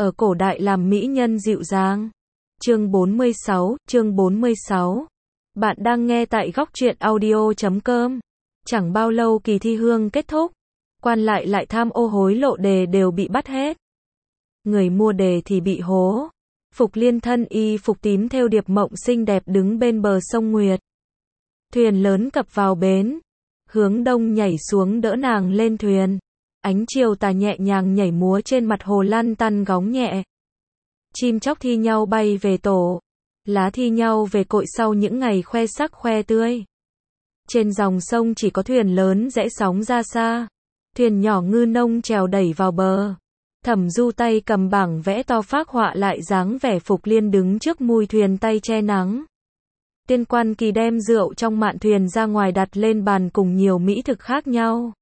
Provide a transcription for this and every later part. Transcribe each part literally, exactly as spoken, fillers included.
ở cổ đại làm mỹ nhân dịu dàng. Chương bốn mươi sáu, chương bốn mươi sáu. Bạn đang nghe tại góc truyện audio chấm com. Chẳng bao lâu kỳ thi hương kết thúc, quan lại lại tham ô hối lộ đề đều bị bắt hết. Người mua đề thì bị hố. Phục Liên thân y phục tím thêu điệp mộng xinh đẹp đứng bên bờ sông Nguyệt. Thuyền lớn cập vào bến. Hướng Đông nhảy xuống đỡ nàng lên thuyền. Ánh chiều tà nhẹ nhàng nhảy múa trên mặt hồ lăn tăn góng nhẹ. Chim chóc thi nhau bay về tổ. Lá thi nhau về cội sau những ngày khoe sắc khoe tươi. Trên dòng sông chỉ có thuyền lớn rẽ sóng ra xa. Thuyền nhỏ ngư nông trèo đẩy vào bờ. Thẩm Du tay cầm bảng vẽ to phác họa lại dáng vẻ Phục Liên đứng trước mui thuyền tay che nắng. Tiên Quan Kỳ đem rượu trong mạn thuyền ra ngoài đặt lên bàn cùng nhiều mỹ thực khác nhau.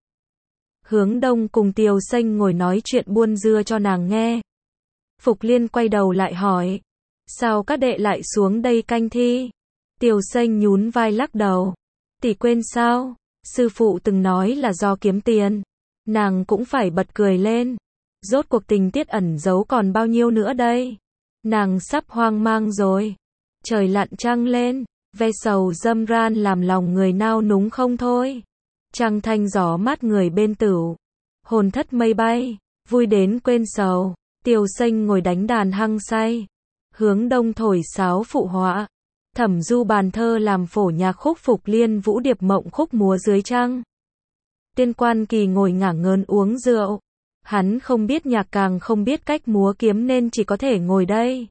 Hướng Đông cùng Tiều Xanh ngồi nói chuyện buôn dưa cho nàng nghe. Phục Liên quay đầu lại hỏi, sao các đệ lại xuống đây canh thi? Tiều Xanh nhún vai lắc đầu, tỷ quên sao, sư phụ từng nói là do kiếm tiền. Nàng cũng phải bật cười lên, rốt cuộc tình tiết ẩn giấu còn bao nhiêu nữa đây? Nàng sắp hoang mang rồi. Trời lặn trăng lên, ve sầu dâm ran làm lòng người nao núng không thôi. Trăng thanh gió mát người bên tửu, hồn thất mây bay, vui đến quên sầu. Tiều Xanh ngồi đánh đàn hăng say, Hướng Đông thổi sáo phụ họa, Thẩm Du bàn thơ làm phổ nhạc khúc Phục Liên vũ điệp mộng khúc múa dưới trăng. Tiên Quan Kỳ ngồi ngả ngớn uống rượu, hắn không biết nhạc càng không biết cách múa kiếm nên chỉ có thể ngồi đây.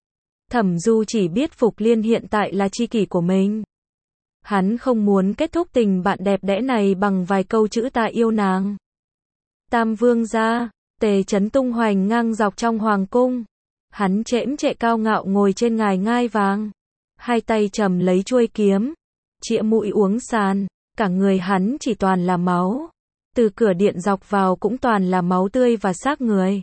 Thẩm Du chỉ biết Phục Liên hiện tại là tri kỷ của mình. Hắn không muốn kết thúc tình bạn đẹp đẽ này bằng vài câu chữ ta yêu nàng. Tam Vương gia, Tề Chấn tung hoành ngang dọc trong hoàng cung. Hắn chễm chệ cao ngạo ngồi trên ngài ngai vàng. Hai tay trầm lấy chuôi kiếm. Chĩa mũi uống sàn. Cả người hắn chỉ toàn là máu. Từ cửa điện dọc vào cũng toàn là máu tươi và xác người.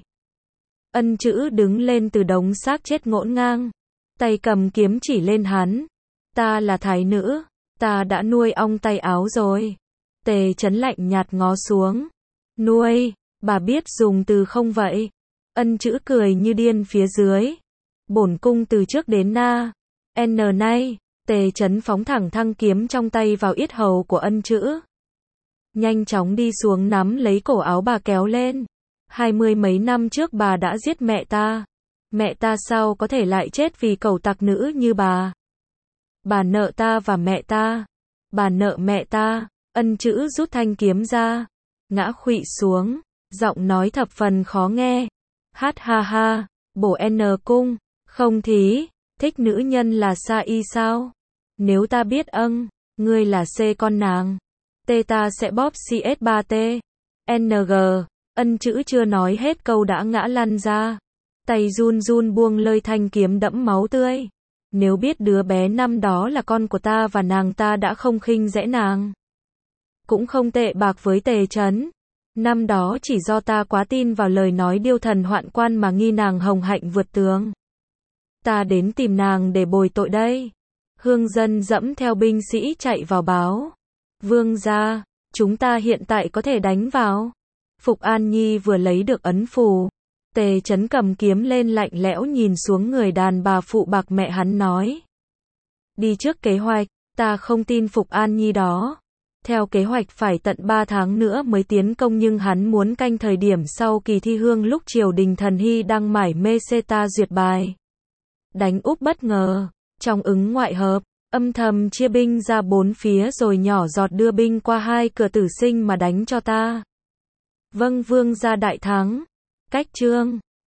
Ân Chữ đứng lên từ đống xác chết ngổn ngang. Tay cầm kiếm chỉ lên hắn. Ta là thái nữ. Ta đã nuôi ong tay áo rồi. Tề Chấn lạnh nhạt ngó xuống. Nuôi, bà biết dùng từ không vậy? Ân Chữ cười như điên phía dưới. Bổn cung từ trước đến na. N nay, Tề Chấn phóng thẳng thăng kiếm trong tay vào yết hầu của Ân Chữ. Nhanh chóng đi xuống nắm lấy cổ áo bà kéo lên. Hai mươi mấy năm trước bà đã giết mẹ ta. Mẹ ta sao có thể lại chết vì cẩu tặc nữ như bà? Bà nợ ta và mẹ ta. Bà nợ mẹ ta. Ân Chữ rút thanh kiếm ra. Ngã khuỵu xuống. Giọng nói thập phần khó nghe. Hát ha ha. Bổ N cung. Không thí. Thích nữ nhân là sa y sao? Nếu ta biết âng. Ngươi là C con nàng. T ta sẽ bóp C S ba T. N G. Ân Chữ chưa nói hết câu đã ngã lăn ra. Tay run run buông lơi thanh kiếm đẫm máu tươi. Nếu biết đứa bé năm đó là con của ta và nàng ta đã không khinh dễ nàng. Cũng không tệ bạc với Tề Chấn. Năm đó chỉ do ta quá tin vào lời nói điêu thần hoạn quan mà nghi nàng hồng hạnh vượt tường. Ta đến tìm nàng để bồi tội đây. Hương dân dẫm theo binh sĩ chạy vào báo. Vương gia, chúng ta hiện tại có thể đánh vào. Phục An Nhi vừa lấy được ấn phù. Tề Chấn cầm kiếm lên lạnh lẽo nhìn xuống người đàn bà phụ bạc mẹ hắn nói. Đi trước kế hoạch, ta không tin Phục An Nhi đó. Theo kế hoạch phải tận ba tháng nữa mới tiến công nhưng hắn muốn canh thời điểm sau kỳ thi hương lúc triều đình thần hy đang mải mê xê ta duyệt bài. Đánh úp bất ngờ, trong ứng ngoại hợp, âm thầm chia binh ra bốn phía rồi nhỏ giọt đưa binh qua hai cửa tử sinh mà đánh cho ta. Vâng vương gia đại thắng. Cách chương